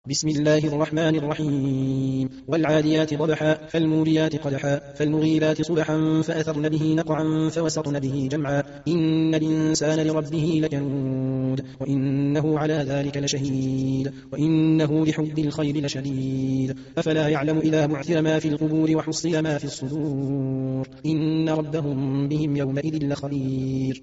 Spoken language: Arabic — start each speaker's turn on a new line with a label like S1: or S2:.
S1: بسم الله الرحمن الرحيم والعاديات ضبحا فالموريات قدحا فالمغيرات صبحا فأثرن به نقعا فوسطن به جمعا إن الإنسان لربه لكنود وإنه على ذلك لشهيد وإنه لحب الخير لشديد أفلا يعلم إذا بعثر ما في القبور وحصل ما في الصدور إن ربهم بهم يومئذ لخبير